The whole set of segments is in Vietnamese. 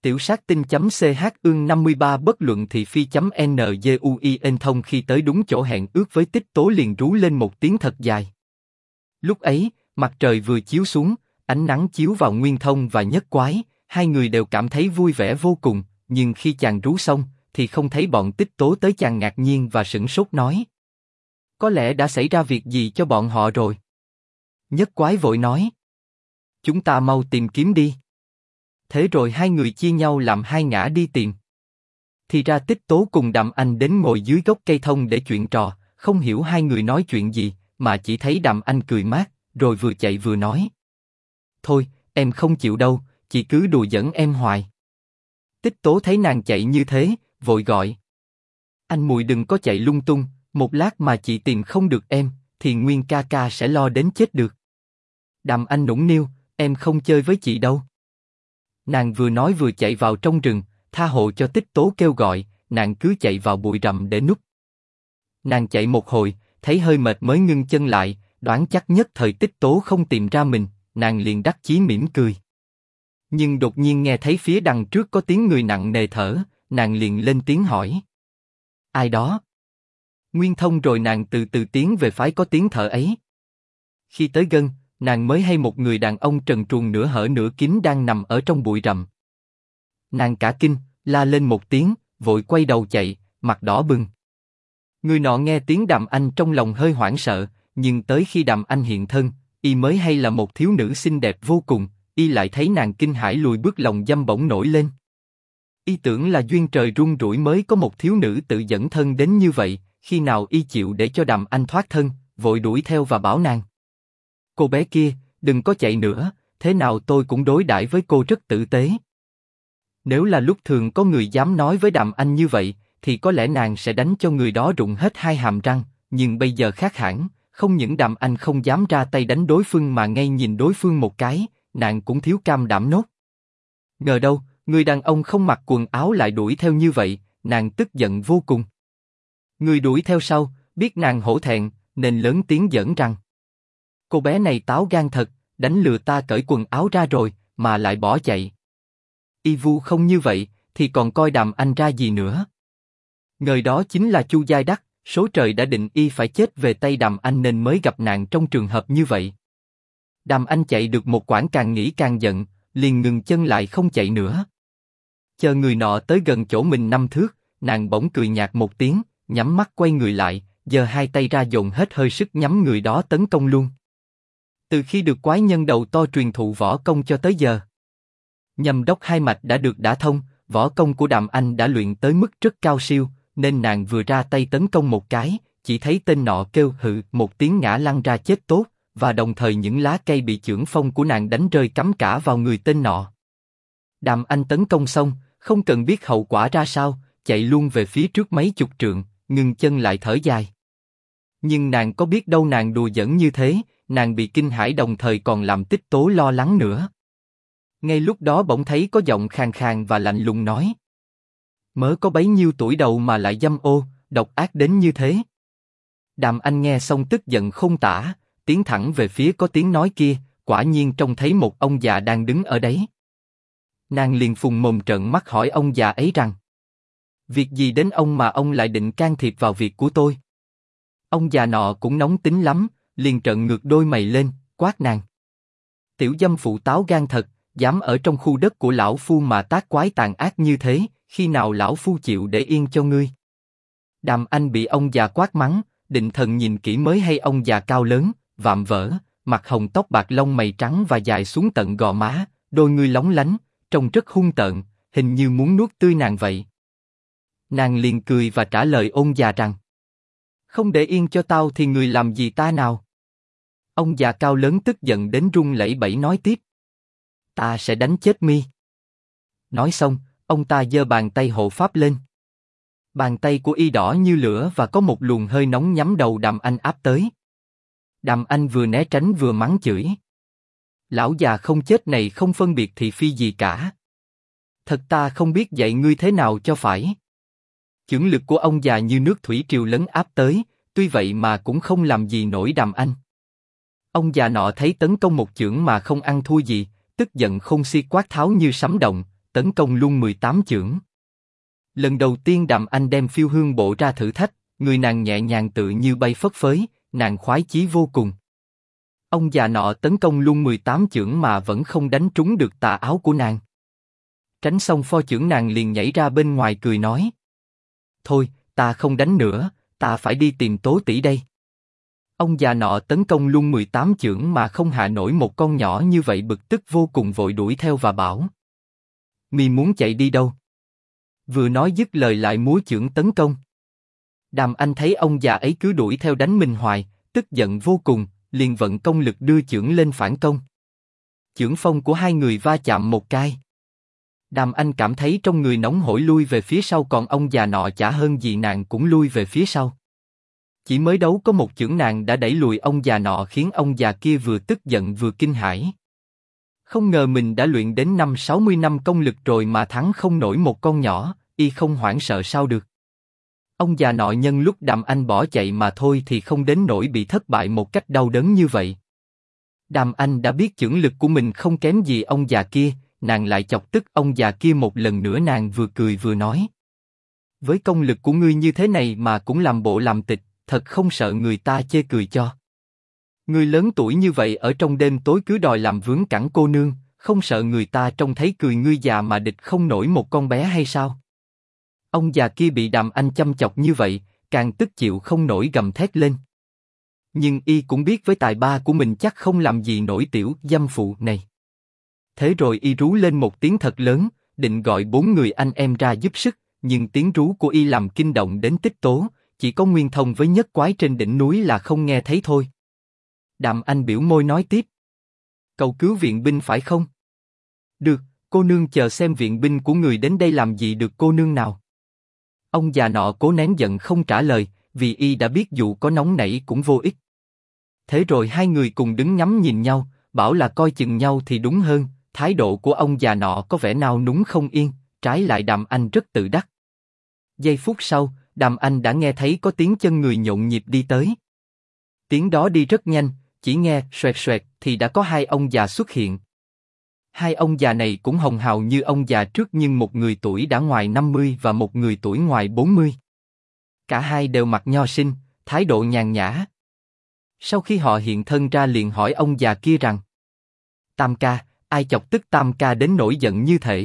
Tiểu sát tinh.ch ương 53 bất luận thị phi.nguin thông khi tới đúng chỗ hẹn ước với Tích Tố liền rú lên một tiếng thật dài. Lúc ấy, mặt trời vừa chiếu xuống, ánh nắng chiếu vào Nguyên Thông và Nhất Quái, hai người đều cảm thấy vui vẻ vô cùng, nhưng khi chàng rú xong, thì không thấy bọn Tích Tố tới, chàng ngạc nhiên và sửng sốt nói. Có lẽ đã xảy ra việc gì cho bọn họ rồi. Nhất Quái vội nói. Chúng ta mau tìm kiếm đi. Thế rồi hai người chia nhau làm hai ngã đi tìm. Thì ra Tích Tố cùng Đàm Anh đến ngồi dưới gốc cây thông để chuyện trò, không hiểu hai người nói chuyện gì, mà chỉ thấy Đàm Anh cười mát, rồi vừa chạy vừa nói. Thôi, em không chịu đâu, chị cứ đùa giỡn em hoài. Tích Tố thấy nàng chạy như thế, vội gọi. Anh Mùi đừng có chạy lung tung, một lát mà chị tìm không được em, thì Nguyên ca ca sẽ lo đến chết được. Đàm Anh nũng nịu, em không chơi với chị đâu. Nàng vừa nói vừa chạy vào trong rừng, tha hộ cho Tích Tố kêu gọi, nàng cứ chạy vào bụi rậm để núp. Nàng chạy một hồi, thấy hơi mệt mới ngưng chân lại, đoán chắc nhất thời Tích Tố không tìm ra mình, nàng liền đắc chí mỉm cười. Nhưng đột nhiên nghe thấy phía đằng trước có tiếng người nặng nề thở, nàng liền lên tiếng hỏi. Ai đó? Nguyên Thông rồi nàng từ từ tiến về phái có tiếng thở ấy. Khi tới gần, nàng mới hay một người đàn ông trần truồng nửa hở nửa kín đang nằm ở trong bụi rậm. Nàng cả kinh, la lên một tiếng, vội quay đầu chạy, mặt đỏ bừng. Người nọ nghe tiếng Đàm Anh trong lòng hơi hoảng sợ, nhưng tới khi Đàm Anh hiện thân, y mới hay là một thiếu nữ xinh đẹp vô cùng, y lại thấy nàng kinh hãi lùi bước, lòng dâm bỗng nổi lên. Y tưởng là duyên trời rung rủi mới có một thiếu nữ tự dẫn thân đến như vậy, khi nào y chịu để cho Đàm Anh thoát thân, vội đuổi theo và bảo nàng. Cô bé kia, đừng có chạy nữa, thế nào tôi cũng đối đãi với cô rất tử tế. Nếu là lúc thường có người dám nói với Đàm Anh như vậy, thì có lẽ nàng sẽ đánh cho người đó rụng hết hai hàm răng, nhưng bây giờ khác hẳn, không những Đàm Anh không dám ra tay đánh đối phương mà ngay nhìn đối phương một cái, nàng cũng thiếu cam đảm nốt. Ngờ đâu, người đàn ông không mặc quần áo lại đuổi theo như vậy, nàng tức giận vô cùng. Người đuổi theo sau, biết nàng hổ thẹn, nên lớn tiếng giỡn rằng. Cô bé này táo gan thật, đánh lừa ta cởi quần áo ra rồi, mà lại bỏ chạy. Y Vu không như vậy, thì còn coi Đàm Anh ra gì nữa. Người đó chính là Chu Giai Đắc, số trời đã định y phải chết về tay Đàm Anh nên mới gặp nạn trong trường hợp như vậy. Đàm Anh chạy được một quãng càng nghĩ càng giận, liền ngừng chân lại không chạy nữa. Chờ người nọ tới gần chỗ mình 5 thước, nàng bỗng cười nhạt một tiếng, nhắm mắt quay người lại, giơ hai tay ra dồn hết hơi sức nhắm người đó tấn công luôn. Từ khi được quái nhân đầu to truyền thụ võ công cho tới giờ, Nhâm Đốc hai mạch đã được đả thông, võ công của Đàm Anh đã luyện tới mức rất cao siêu, nên nàng vừa ra tay tấn công một cái, chỉ thấy tên nọ kêu hự một tiếng ngã lăn ra chết tốt, và đồng thời những lá cây bị chưởng phong của nàng đánh rơi cắm cả vào người tên nọ. Đàm Anh tấn công xong, không cần biết hậu quả ra sao, chạy luôn về phía trước mấy chục trượng, ngừng chân lại thở dài. Nhưng nàng có biết đâu nàng đùa giỡn như thế, nàng bị kinh hãi đồng thời còn làm Tích Tố lo lắng nữa. Ngay lúc đó bỗng thấy có giọng khàn khàn và lạnh lùng nói. Mới có bấy nhiêu tuổi đầu mà lại dâm ô, độc ác đến như thế. Đàm Anh nghe xong tức giận không tả, tiến thẳng về phía có tiếng nói kia, quả nhiên trông thấy một ông già đang đứng ở đấy. Nàng liền phùng mồm trợn mắt hỏi ông già ấy rằng. Việc gì đến ông mà ông lại định can thiệp vào việc của tôi? Ông già nọ cũng nóng tính lắm, liền trợn ngược đôi mày lên, quát nàng. Tiểu dâm phụ táo gan thật, dám ở trong khu đất của lão phu mà tác quái tàn ác như thế, khi nào lão phu chịu để yên cho ngươi? Đàm Anh bị ông già quát mắng, định thần nhìn kỹ mới hay ông già cao lớn, vạm vỡ, mặt hồng tóc bạc lông mày trắng và dài xuống tận gò má, đôi ngươi lóng lánh, trông rất hung tợn, hình như muốn nuốt tươi nàng vậy. Nàng liền cười và trả lời ông già rằng. Không để yên cho tao thì người làm gì ta nào? Ông già cao lớn tức giận đến run lẩy bẩy nói tiếp. Ta sẽ đánh chết mi. Nói xong, ông ta giơ bàn tay hộ pháp lên. Bàn tay của y đỏ như lửa và có một luồng hơi nóng nhắm đầu Đàm Anh áp tới. Đàm Anh vừa né tránh vừa mắng chửi. Lão già không chết này không phân biệt thị phi gì cả. Thật ta không biết dạy ngươi thế nào cho phải. Chưởng lực của ông già như nước thủy triều lấn áp tới, tuy vậy mà cũng không làm gì nổi Đàm Anh. Ông già nọ thấy tấn công một chưởng mà không ăn thua gì, tức giận không si quát tháo như sấm động, tấn công luôn 18 chưởng. Lần đầu tiên Đàm Anh đem phiêu hương bộ ra thử thách, người nàng nhẹ nhàng tự như bay phất phới, nàng khoái chí vô cùng. Ông già nọ tấn công luôn 18 chưởng mà vẫn không đánh trúng được tà áo của nàng. Tránh xong pho chưởng nàng liền nhảy ra bên ngoài cười nói. Thôi, ta không đánh nữa, ta phải đi tìm Tố tỷ đây. Ông già nọ tấn công luôn 18 chưởng mà không hạ nổi một con nhỏ như vậy, bực tức vô cùng vội đuổi theo và bảo. Mi muốn chạy đi đâu? Vừa nói dứt lời lại múa chưởng tấn công. Đàm Anh thấy ông già ấy cứ đuổi theo đánh mình hoài, tức giận vô cùng, liền vận công lực đưa chưởng lên phản công. Chưởng phong của hai người va chạm một cái. Đàm Anh cảm thấy trong người nóng hổi lui về phía sau, còn ông già nọ chả hơn gì nàng cũng lui về phía sau. Chỉ mới đấu có một chưởng nàng đã đẩy lùi ông già nọ, khiến ông già kia vừa tức giận vừa kinh hãi. Không ngờ mình đã luyện đến 60 năm công lực rồi mà thắng không nổi một con nhỏ, y không hoảng sợ sao được. Ông già nọ nhân lúc Đàm Anh bỏ chạy mà thôi thì không đến nỗi bị thất bại một cách đau đớn như vậy. Đàm Anh đã biết chưởng lực của mình không kém gì ông già kia, nàng lại chọc tức ông già kia một lần nữa, nàng vừa cười vừa nói. Với công lực của ngươi như thế này mà cũng làm bộ làm tịch, thật không sợ người ta chê cười cho. Ngươi lớn tuổi như vậy ở trong đêm tối cứ đòi làm vướng cẳng cô nương, không sợ người ta trông thấy cười ngươi già mà địch không nổi một con bé hay sao? Ông già kia bị Đàm Anh chăm chọc như vậy, càng tức chịu không nổi gầm thét lên. Nhưng y cũng biết với tài ba của mình chắc không làm gì nổi tiểu dâm phụ này. Thế rồi y rú lên một tiếng thật lớn, định gọi 4 người anh em ra giúp sức, nhưng tiếng rú của y làm kinh động đến Tích Tố, chỉ có Nguyên Thông với Nhất Quái trên đỉnh núi là không nghe thấy thôi. Đàm Anh biểu môi nói tiếp. Cầu cứu viện binh phải không? Được, cô nương chờ xem viện binh của người đến đây làm gì được cô nương nào. Ông già nọ cố nén giận không trả lời, vì y đã biết dù có nóng nảy cũng vô ích. Thế rồi hai người cùng đứng ngắm nhìn nhau, bảo là coi chừng nhau thì đúng hơn. Thái độ của ông già nọ có vẻ nao núng không yên, trái lại Đàm Anh rất tự đắc. Giây phút sau, Đàm Anh đã nghe thấy có tiếng chân người nhộn nhịp đi tới. Tiếng đó đi rất nhanh, chỉ nghe xoẹt xoẹt thì đã có hai ông già xuất hiện. Hai ông già này cũng hồng hào như ông già trước, nhưng một người tuổi đã ngoài 50 và một người tuổi ngoài 40. Cả hai đều mặc nho sinh, thái độ nhàn nhã. Sau khi họ hiện thân ra liền hỏi ông già kia rằng: Tam ca, ai chọc tức Tam ca đến nổi giận như thể?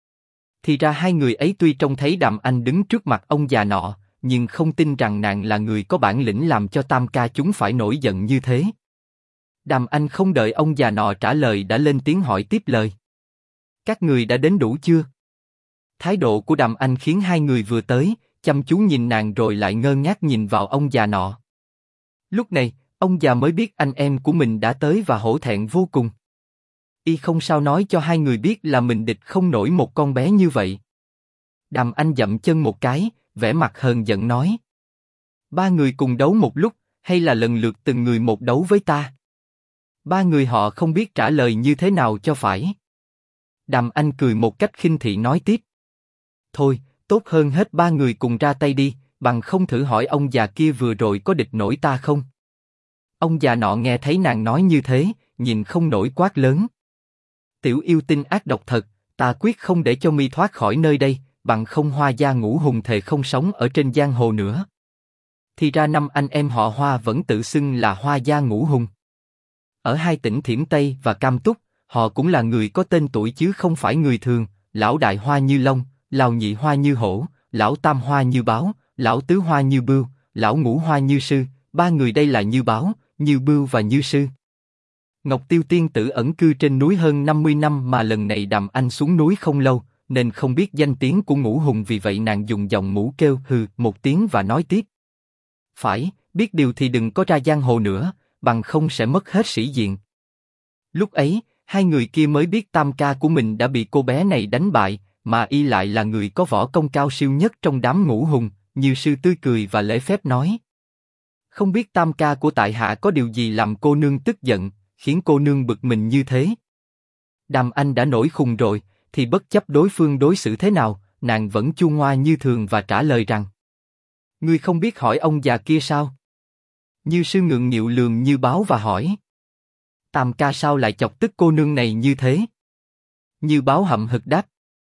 Thì ra hai người ấy tuy trông thấy Đàm Anh đứng trước mặt ông già nọ, nhưng không tin rằng nàng là người có bản lĩnh làm cho Tam ca chúng phải nổi giận như thế. Đàm Anh không đợi ông già nọ trả lời đã lên tiếng hỏi tiếp lời. Các người đã đến đủ chưa? Thái độ của Đàm Anh khiến hai người vừa tới, chăm chú nhìn nàng rồi lại ngơ ngác nhìn vào ông già nọ. Lúc này, ông già mới biết anh em của mình đã tới và hổ thẹn vô cùng. Y không sao nói cho hai người biết là mình địch không nổi một con bé như vậy. Đàm Anh dậm chân một cái, vẻ mặt hờn giận nói: Ba người cùng đấu một lúc, hay là lần lượt từng người một đấu với ta? Ba người họ không biết trả lời như thế nào cho phải. Đàm Anh cười một cách khinh thị nói tiếp: Thôi, tốt hơn hết ba người cùng ra tay đi, bằng không thử hỏi ông già kia vừa rồi có địch nổi ta không? Ông già nọ nghe thấy nàng nói như thế, nhìn không nổi quát lớn: Tiểu yêu tinh ác độc thật, ta quyết không để cho mi thoát khỏi nơi đây, bằng không Hoa gia Ngũ Hùng thề không sống ở trên giang hồ nữa. Thì ra năm anh em họ Hoa vẫn tự xưng là Hoa gia Ngũ Hùng. Ở hai tỉnh Thiểm Tây và Cam Túc, họ cũng là người có tên tuổi chứ không phải người thường. Lão đại Hoa như Long, lão nhị Hoa như Hổ, lão tam Hoa như Báo, lão tứ Hoa như Bưu, lão ngũ Hoa như Sư. Ba người đây là Như Báo, Như Bưu và Như Sư. Ngọc Tiêu tiên tử ẩn cư trên núi hơn 50 năm mà lần này Đàm Anh xuống núi không lâu, nên không biết danh tiếng của Ngũ Hùng, vì vậy nàng dùng giọng mũ kêu hừ một tiếng và nói tiếp: Phải, biết điều thì đừng có ra giang hồ nữa, bằng không sẽ mất hết sĩ diện. Lúc ấy, hai người kia mới biết Tam ca của mình đã bị cô bé này đánh bại, mà y lại là người có võ công cao siêu nhất trong đám Ngũ Hùng. Như Sư tươi cười và lễ phép nói: Không biết Tam ca của tại hạ có điều gì làm cô nương tức giận, khiến cô nương bực mình như thế? Đàm Anh đã nổi khùng rồi, thì bất chấp đối phương đối xử thế nào, nàng vẫn chu ngoa như thường và trả lời rằng: Ngươi không biết hỏi ông già kia sao? Như Sư ngượng nghịu lườm Như Báo và hỏi: Tam ca sao lại chọc tức cô nương này như thế? Như Báo hậm hực đáp: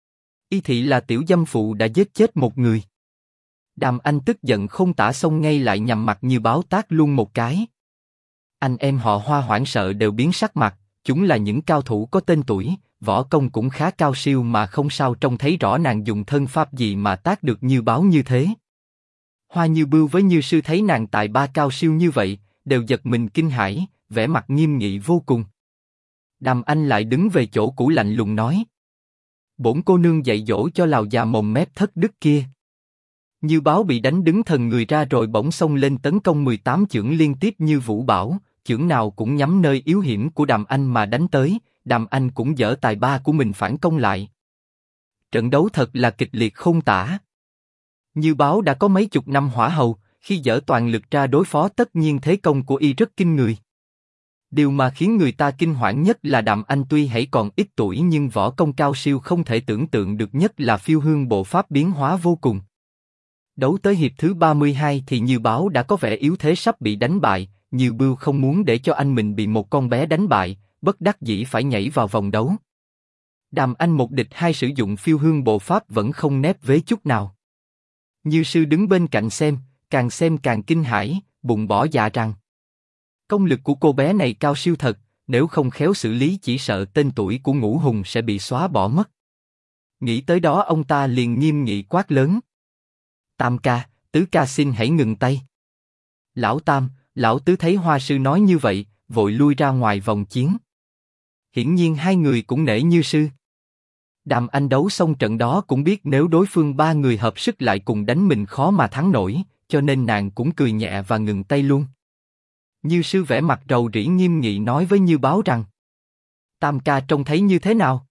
Y Thị là tiểu dâm phụ đã giết chết một người. Đàm Anh tức giận không tả xông ngay lại nhằm mặt Như Báo tát luôn một cái. Anh em họ Hoa hoảng sợ đều biến sắc mặt, chúng là những cao thủ có tên tuổi, võ công cũng khá cao siêu mà không sao trông thấy rõ nàng dùng thân pháp gì mà tát được Như Báo như thế. Hoa Như Bưu với Như Sư thấy nàng tài ba cao siêu như vậy, đều giật mình kinh hãi, vẻ mặt nghiêm nghị vô cùng. Đàm Anh lại đứng về chỗ cũ lạnh lùng nói: bổn cô nương dạy dỗ cho lào già mồm mép thất đức kia. Như Báo bị đánh đứng thần người ra rồi bỗng xông lên tấn công 18 chưởng liên tiếp như vũ bão, chưởng nào cũng nhắm nơi yếu hiểm của Đàm Anh mà đánh tới. Đàm Anh cũng dở tài ba của mình phản công lại. Trận đấu thật là kịch liệt không tả. Như Báo đã có mấy chục năm hỏa hầu, khi dở toàn lực ra đối phó tất nhiên thế công của y rất kinh người. Điều mà khiến người ta kinh hoảng nhất là Đàm Anh tuy hãy còn ít tuổi nhưng võ công cao siêu không thể tưởng tượng được, nhất là phiêu hương bộ pháp biến hóa vô cùng. Đấu tới hiệp thứ 32 thì Như Báo đã có vẻ yếu thế sắp bị đánh bại. Như Bưu không muốn để cho anh mình bị một con bé đánh bại, bất đắc dĩ phải nhảy vào vòng đấu. Đàm Anh một địch hai sử dụng phiêu hương bộ pháp vẫn không nép vế chút nào. Như Sư đứng bên cạnh xem càng kinh hãi, bụng bỏ dạ rằng: công lực của cô bé này cao siêu thật, nếu không khéo xử lý chỉ sợ tên tuổi của Ngũ Hùng sẽ bị xóa bỏ mất. Nghĩ tới đó ông ta liền nghiêm nghị quát lớn: Tam ca, Tứ ca xin hãy ngừng tay. Lão Tam, Lão Tứ thấy Hoa Sư nói như vậy, vội lui ra ngoài vòng chiến. Hiển nhiên hai người cũng nể Như Sư. Đàm Anh đấu xong trận đó cũng biết nếu đối phương ba người hợp sức lại cùng đánh mình khó mà thắng nổi, cho nên nàng cũng cười nhẹ và ngừng tay luôn. Như Sư vẻ mặt rầu rĩ nghiêm nghị nói với Như Báo rằng: Tam ca trông thấy như thế nào?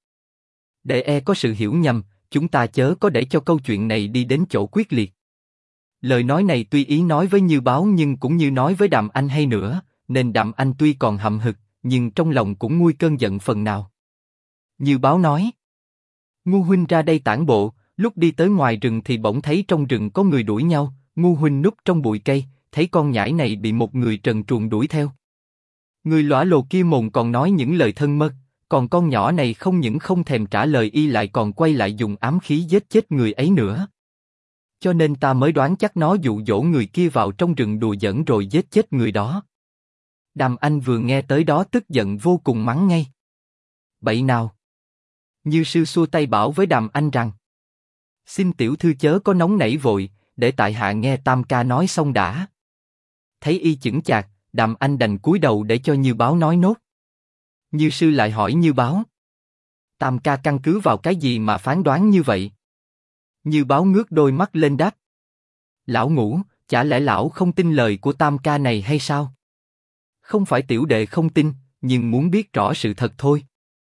Để có sự hiểu nhầm, chúng ta chớ có để cho câu chuyện này đi đến chỗ quyết liệt. Lời nói này tuy ý nói với Như Báo nhưng cũng như nói với Đàm Anh hay nữa, nên Đàm Anh tuy còn hậm hực, nhưng trong lòng cũng nguôi cơn giận phần nào. Như Báo nói: Ngu huynh ra đây tản bộ, lúc đi tới ngoài rừng thì bỗng thấy trong rừng có người đuổi nhau, Ngu huynh núp trong bụi cây, thấy con nhãi này bị một người trần truồng đuổi theo. Người lõa lồ kia mồm còn nói những lời thân mật, còn con nhỏ này không những không thèm trả lời y lại còn quay lại dùng ám khí giết chết người ấy nữa. Cho nên ta mới đoán chắc nó dụ dỗ người kia vào trong rừng đùa giỡn rồi giết chết người đó. Đàm Anh vừa nghe tới đó tức giận vô cùng mắng ngay: Bậy nào! Như Sư xua tay bảo với Đàm Anh rằng: Xin tiểu thư chớ có nóng nảy vội, để tại hạ nghe Tam ca nói xong đã. Thấy y chững chạc, Đàm Anh đành cúi đầu để cho Như Báo nói nốt. Như Sư lại hỏi Như Báo: Tam ca căn cứ vào cái gì mà phán đoán như vậy? Như Báo ngước đôi mắt lên đáp: Lão Ngũ, chả lẽ lão không tin lời của Tam ca này hay sao? Không phải tiểu đệ không tin, nhưng muốn biết rõ sự thật thôi.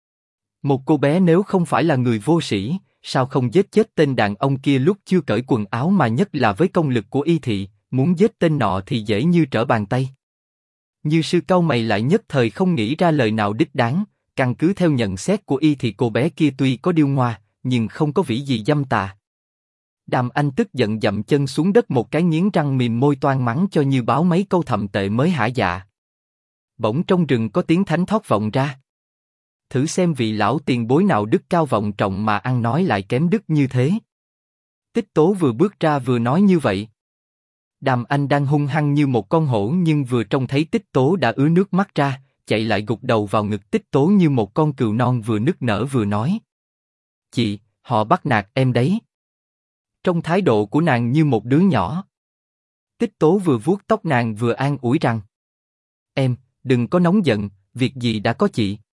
Một cô bé nếu không phải là người vô sĩ, sao không giết chết tên đàn ông kia lúc chưa cởi quần áo, mà nhất là với công lực của Y Thị, muốn giết tên nọ thì dễ như trở bàn tay. Như Sư cau mày lại nhất thời không nghĩ ra lời nào đích đáng. Căn cứ theo nhận xét của y thì cô bé kia tuy có điêu ngoa, nhưng không có vĩ gì dâm tà. Đàm Anh tức giận dậm chân xuống đất một cái, nghiến răng mềm môi toan mắng cho Như Báo mấy câu thậm tệ mới hả dạ. Bỗng trong rừng có tiếng thánh thót vọng ra. Thử xem vị lão tiền bối nào đức cao vọng trọng mà ăn nói lại kém đức như thế. Tích Tố vừa bước ra vừa nói như vậy. Đàm Anh đang hung hăng như một con hổ nhưng vừa trông thấy Tích Tố đã ứa nước mắt ra, chạy lại gục đầu vào ngực Tích Tố như một con cừu non, vừa nức nở vừa nói: Chị, họ bắt nạt em đấy. Trong thái độ của nàng như một đứa nhỏ. Tích Tố vừa vuốt tóc nàng vừa an ủi rằng: Em, đừng có nóng giận, việc gì đã có chị.